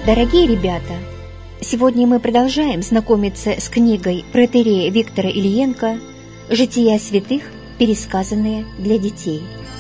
Дорогие ребята, сегодня мы продолжаем знакомиться с книгой протоиерея Виктора Ильенко «Жития святых, пересказанные для детей».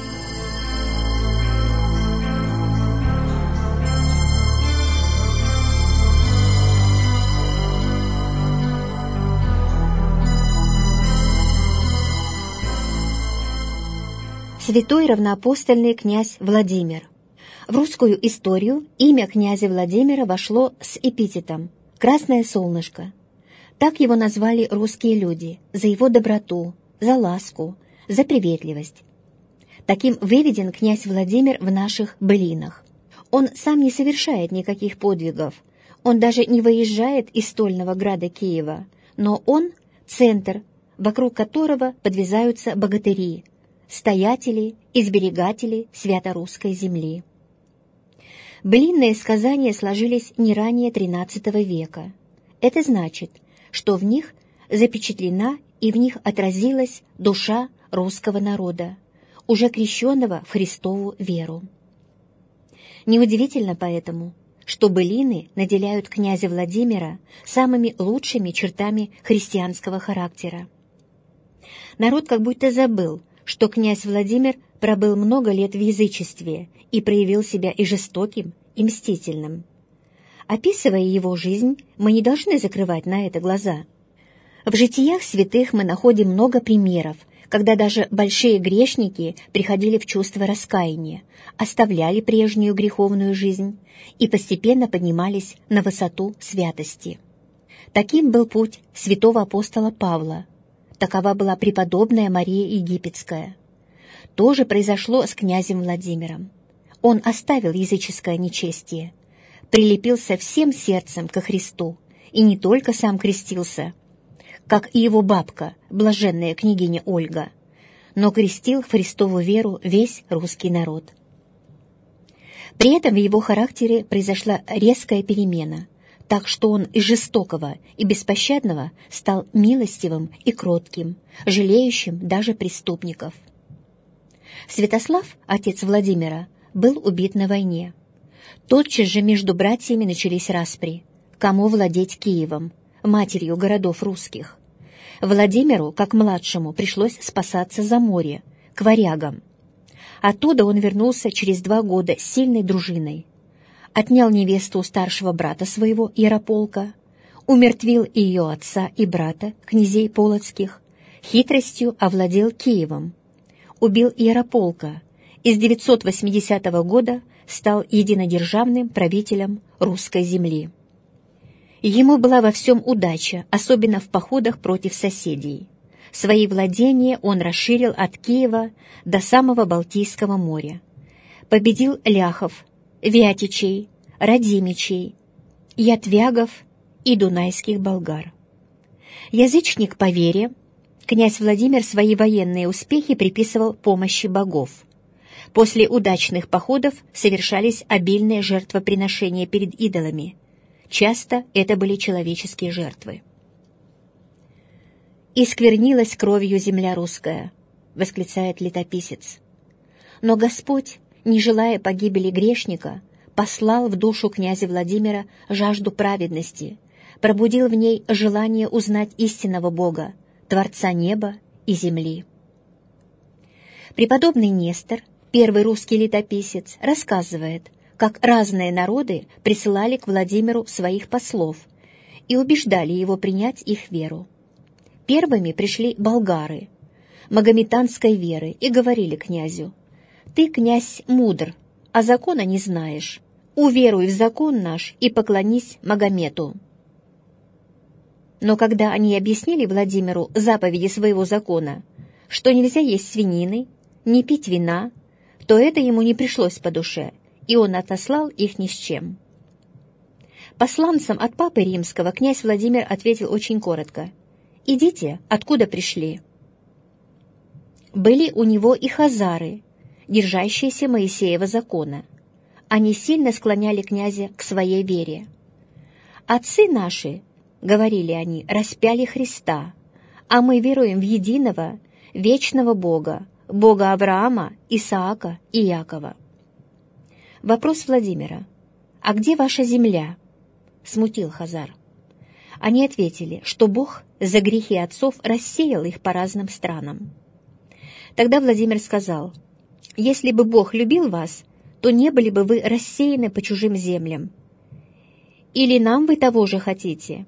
Святой равноапостольный князь Владимир. В русскую историю имя князя Владимира вошло с эпитетом «Красное солнышко». Так его назвали русские люди за его доброту, за ласку, за приветливость. Таким выведен князь Владимир в наших былинах. Он сам не совершает никаких подвигов, он даже не выезжает из стольного града Киева, но он — центр, вокруг которого подвязаются богатыри, стоятели и сберегатели свято-русской земли. Былинные сказания сложились не ранее XIII века. Это значит, что в них запечатлена и в них отразилась душа русского народа, уже крещенного в Христову веру. Неудивительно поэтому, что былины наделяют князя Владимира самыми лучшими чертами христианского характера. Народ как будто забыл, что князь Владимир пробыл много лет в язычестве и проявил себя и жестоким, и мстительным. Описывая его жизнь, мы не должны закрывать на это глаза. В житиях святых мы находим много примеров, когда даже большие грешники приходили в чувство раскаяния, оставляли прежнюю греховную жизнь и постепенно поднимались на высоту святости. Таким был путь святого апостола Павла. Такова была преподобная Мария Египетская. То же произошло с князем Владимиром. Он оставил языческое нечестие, прилепился всем сердцем ко Христу и не только сам крестился, как и его бабка, блаженная княгиня Ольга, но крестил в Христову веру весь русский народ. При этом в его характере произошла резкая перемена, так что он из жестокого и беспощадного стал милостивым и кротким, жалеющим даже преступников. Святослав, отец Владимира, был убит на войне. Тотчас же между братьями начались распри, кому владеть Киевом, матерью городов русских. Владимиру, как младшему, пришлось спасаться за море, к варягам. Оттуда он вернулся через 2 года с сильной дружиной. Отнял невесту у старшего брата своего, Ярополка, умертвил ее отца и брата, князей полоцких, хитростью овладел Киевом, убил Ярополка и с 980 года стал единодержавным правителем русской земли. Ему была во всем удача, особенно в походах против соседей. Свои владения он расширил от Киева до самого Балтийского моря. Победил ляхов, вятичей, радимичей, ятвягов и дунайских болгар. Язычник по вере, князь Владимир свои военные успехи приписывал помощи богов. После удачных походов совершались обильные жертвоприношения перед идолами. Часто это были человеческие жертвы. «И сквернилась кровью земля русская», — восклицает летописец. Но Господь, не желая погибели грешника, послал в душу князя Владимира жажду праведности, пробудил в ней желание узнать истинного Бога, Творца неба и земли. Преподобный Нестор, первый русский летописец, рассказывает, как разные народы присылали к Владимиру своих послов и убеждали его принять их веру. Первыми пришли болгары, магометанской веры, и говорили князю: «Ты, князь, мудр, а закона не знаешь. Уверуй в закон наш и поклонись Магомету». Но когда они объяснили Владимиру заповеди своего закона, что нельзя есть свинины, не пить вина, то это ему не пришлось по душе, и он отослал их ни с чем. Посланцам от Папы Римского князь Владимир ответил очень коротко: «Идите, откуда пришли». Были у него и хазары, держащиеся Моисеева закона. Они сильно склоняли князя к своей вере. «Отцы наши, — говорили они, — распяли Христа, а мы веруем в единого, вечного Бога, Бога Авраама, Исаака и Иакова». Вопрос Владимира: «А где ваша земля?» — смутил Хазар. Они ответили, что Бог за грехи отцов рассеял их по разным странам. Тогда Владимир сказал: «Если бы Бог любил вас, то не были бы вы рассеяны по чужим землям. Или нам вы того же хотите?»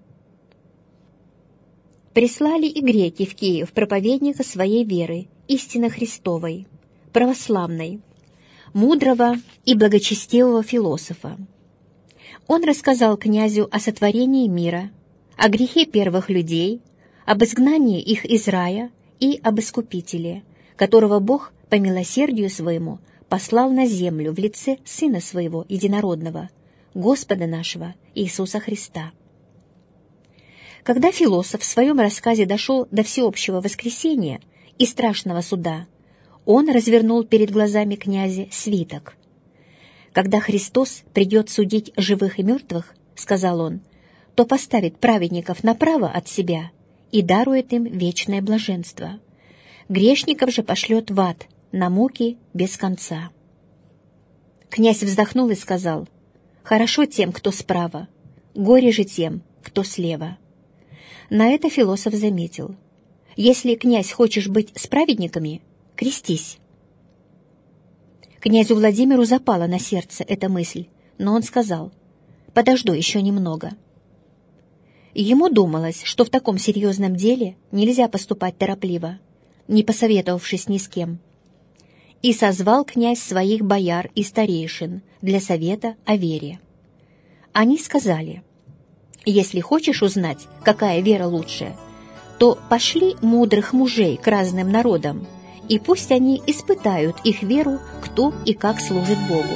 Прислали и греки в Киев проповедника своей веры, истинно Христовой, православной, мудрого и благочестивого философа. Он рассказал князю о сотворении мира, о грехе первых людей, об изгнании их из рая и об Искупителе, которого Бог по милосердию своему послал на землю в лице Сына Своего Единородного, Господа нашего Иисуса Христа. Когда философ в своем рассказе дошел до всеобщего воскресения и страшного суда, он развернул перед глазами князя свиток. «Когда Христос придет судить живых и мертвых, — сказал он, — то поставит праведников направо от себя и дарует им вечное блаженство. Грешников же пошлет в ад на муки без конца». Князь вздохнул и сказал: «Хорошо тем, кто справа, горе же тем, кто слева». На это философ заметил: «Если, князь, хочешь быть с праведниками, крестись». Князю Владимиру запала на сердце эта мысль, но он сказал: «Подожду еще немного». Ему думалось, что в таком серьезном деле нельзя поступать торопливо, не посоветовавшись ни с кем. И созвал князь своих бояр и старейшин для совета о вере. Они сказали: «Если хочешь узнать, какая вера лучшая, то пошли мудрых мужей к разным народам, и пусть они испытают их веру, кто и как служит Богу».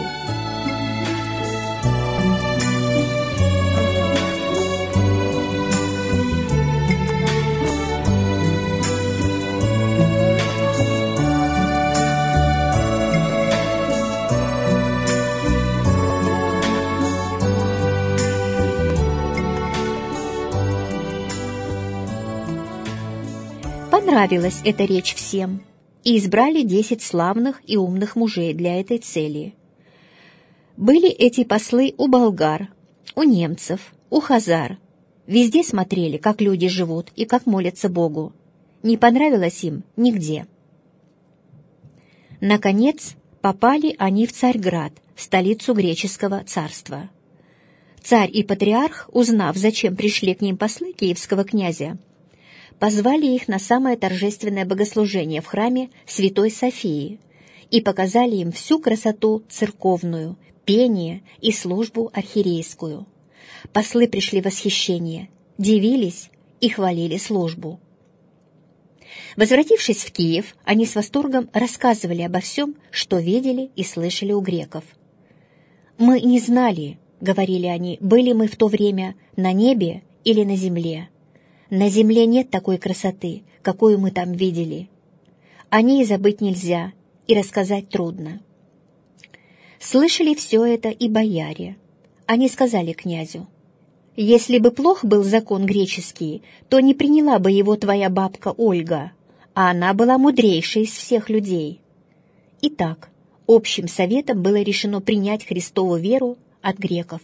Понравилась эта речь всем, и избрали 10 славных и умных мужей для этой цели. Были эти послы у болгар, у немцев, у хазар. Везде смотрели, как люди живут и как молятся Богу. Не понравилось им нигде. Наконец, попали они в Царьград, столицу греческого царства. Царь и патриарх, узнав, зачем пришли к ним послы киевского князя, позвали их на самое торжественное богослужение в храме Святой Софии и показали им всю красоту церковную, пение и службу архиерейскую. Послы пришли в восхищение, дивились и хвалили службу. Возвратившись в Киев, они с восторгом рассказывали обо всем, что видели и слышали у греков. «Мы не знали, — говорили они, — были мы в то время на небе или на земле. На земле нет такой красоты, какую мы там видели. О ней забыть нельзя и рассказать трудно». Слышали все это и бояре. Они сказали князю: «Если бы плох был закон греческий, то не приняла бы его твоя бабка Ольга, а она была мудрейшей из всех людей». Итак, общим советом было решено принять Христову веру от греков.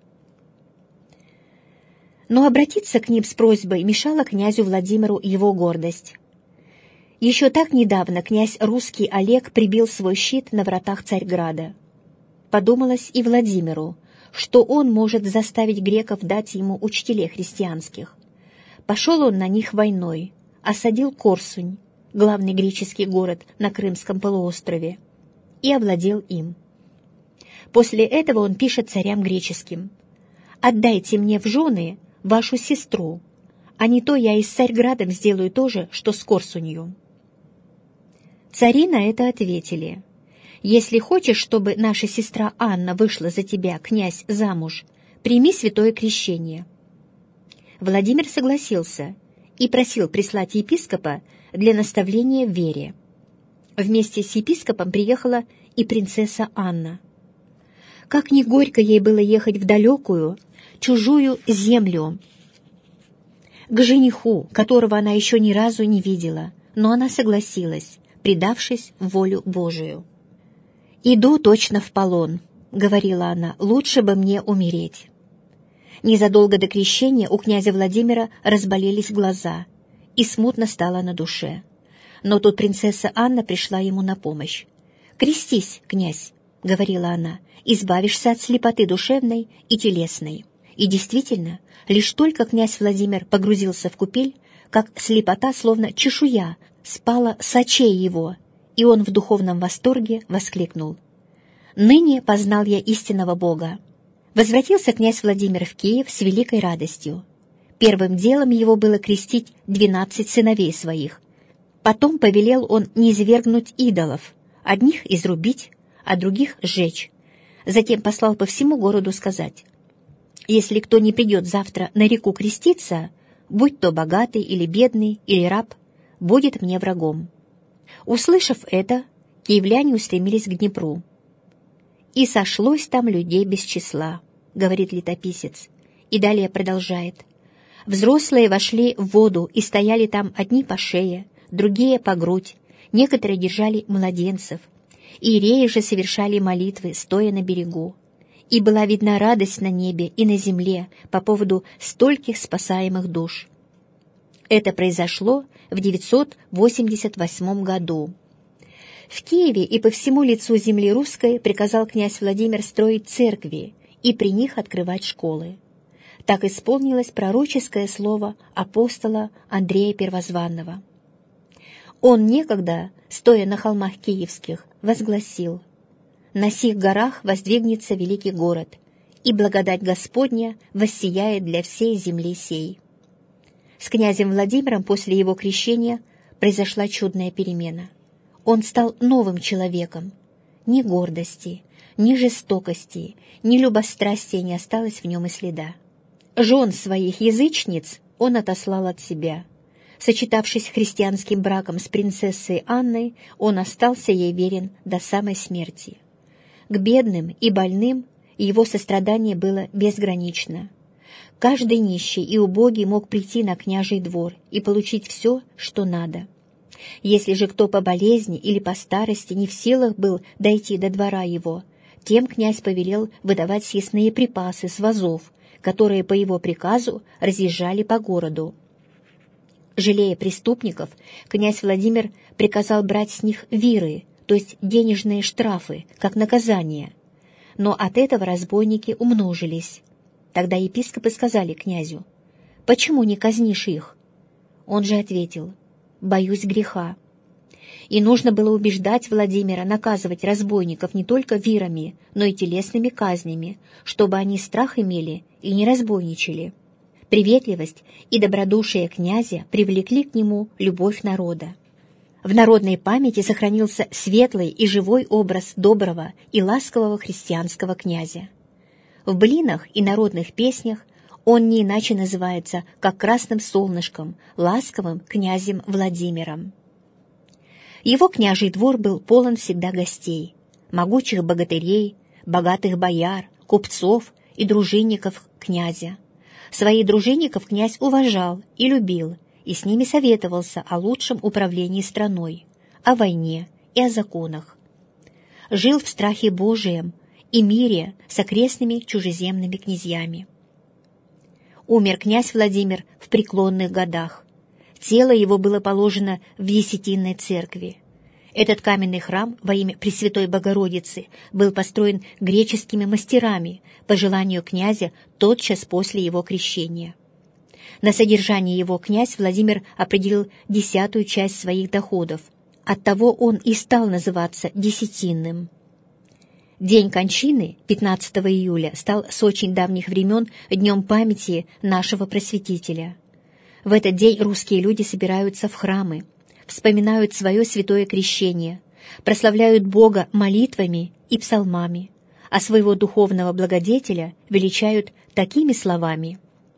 Но обратиться к ним с просьбой мешала князю Владимиру его гордость. Еще так недавно князь русский Олег прибил свой щит на вратах Царьграда. Подумалось и Владимиру, что он может заставить греков дать ему учителей христианских. Пошел он на них войной, осадил Корсунь, главный греческий город на Крымском полуострове, и овладел им. После этого он пишет царям греческим: «Отдайте мне в жены вашу сестру, а не то я и с Царьградом сделаю то же, что с Корсунью». Цари на это ответили: «Если хочешь, чтобы наша сестра Анна вышла за тебя, князь, замуж, прими святое крещение». Владимир согласился и просил прислать епископа для наставления в вере. Вместе с епископом приехала и принцесса Анна. Как ни горько ей было ехать в далекую, чужую землю, к жениху, которого она еще ни разу не видела, но она согласилась, предавшись в волю Божию. «Иду точно в полон, говорила она, — «лучше бы мне умереть». Незадолго до крещения у князя Владимира разболелись глаза, и смутно стало на душе. Но тут принцесса Анна пришла ему на помощь. «Крестись, князь», — говорила она, — «избавишься от слепоты душевной и телесной». И действительно, лишь только князь Владимир погрузился в купель, как слепота, словно чешуя, спала с очей его, и он в духовном восторге воскликнул: «Ныне познал я истинного Бога». Возвратился князь Владимир в Киев с великой радостью. Первым делом его было крестить 12 сыновей своих. Потом повелел он низвергнуть идолов, одних изрубить, а других сжечь. Затем послал по всему городу сказать: «Если кто не придет завтра на реку креститься, будь то богатый или бедный, или раб, будет мне врагом». Услышав это, киевляне устремились к Днепру. «И сошлось там людей без числа», — говорит летописец, и далее продолжает: «Взрослые вошли в воду и стояли там одни по шее, другие по грудь, некоторые держали младенцев. Иереи же совершали молитвы, стоя на берегу. И была видна радость на небе и на земле по поводу стольких спасаемых душ». Это произошло в 988 году. В Киеве и по всему лицу земли русской приказал князь Владимир строить церкви и при них открывать школы. Так исполнилось пророческое слово апостола Андрея Первозванного. Он некогда, стоя на холмах киевских, возгласил: «На сих горах воздвигнется великий город, и благодать Господня воссияет для всей земли сей». С князем Владимиром после его крещения произошла чудная перемена. Он стал новым человеком. Ни гордости, ни жестокости, ни любострастия не осталось в нем и следа. Жен своих язычниц он отослал от себя. Сочетавшись христианским браком с принцессой Анной, он остался ей верен до самой смерти. К бедным и больным его сострадание было безгранично. Каждый нищий и убогий мог прийти на княжий двор и получить все, что надо. Если же кто по болезни или по старости не в силах был дойти до двора его, тем князь повелел выдавать съестные припасы с вазов, которые по его приказу разъезжали по городу. Жалея преступников, князь Владимир приказал брать с них виры, то есть денежные штрафы, как наказание. Но от этого разбойники умножились. Тогда епископы сказали князю: «Почему не казнишь их?» Он же ответил: «Боюсь греха». И нужно было убеждать Владимира наказывать разбойников не только вирами, но и телесными казнями, чтобы они страх имели и не разбойничали. Приветливость и добродушие князя привлекли к нему любовь народа. В народной памяти сохранился светлый и живой образ доброго и ласкового христианского князя. В былинах и народных песнях он не иначе называется, как красным солнышком, ласковым князем Владимиром. Его княжий двор был полон всегда гостей, могучих богатырей, богатых бояр, купцов и дружинников князя. Своих дружинников князь уважал и любил, и с ними советовался о лучшем управлении страной, о войне и о законах. Жил в страхе Божием и мире с окрестными чужеземными князьями. Умер князь Владимир в преклонных годах. Тело его было положено в Есетинной церкви. Этот каменный храм во имя Пресвятой Богородицы был построен греческими мастерами по желанию князя тотчас после его крещения. На содержание его князь Владимир определил 10-ю часть своих доходов. Оттого он и стал называться Десятинным. День кончины, 15 июля, стал с очень давних времен днем памяти нашего Просветителя. В этот день русские люди собираются в храмы, вспоминают свое святое крещение, прославляют Бога молитвами и псалмами, а своего духовного благодетеля величают такими словами: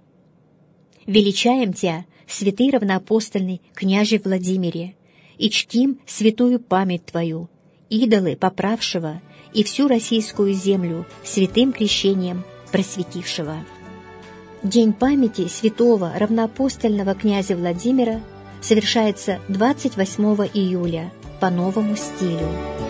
«Величаем Тя, святый равноапостольный княже Владимире, и чтим святую память Твою, идолы поправшего и всю российскую землю святым крещением просветившего». День памяти святого равноапостольного князя Владимира совершается 28 июля по новому стилю.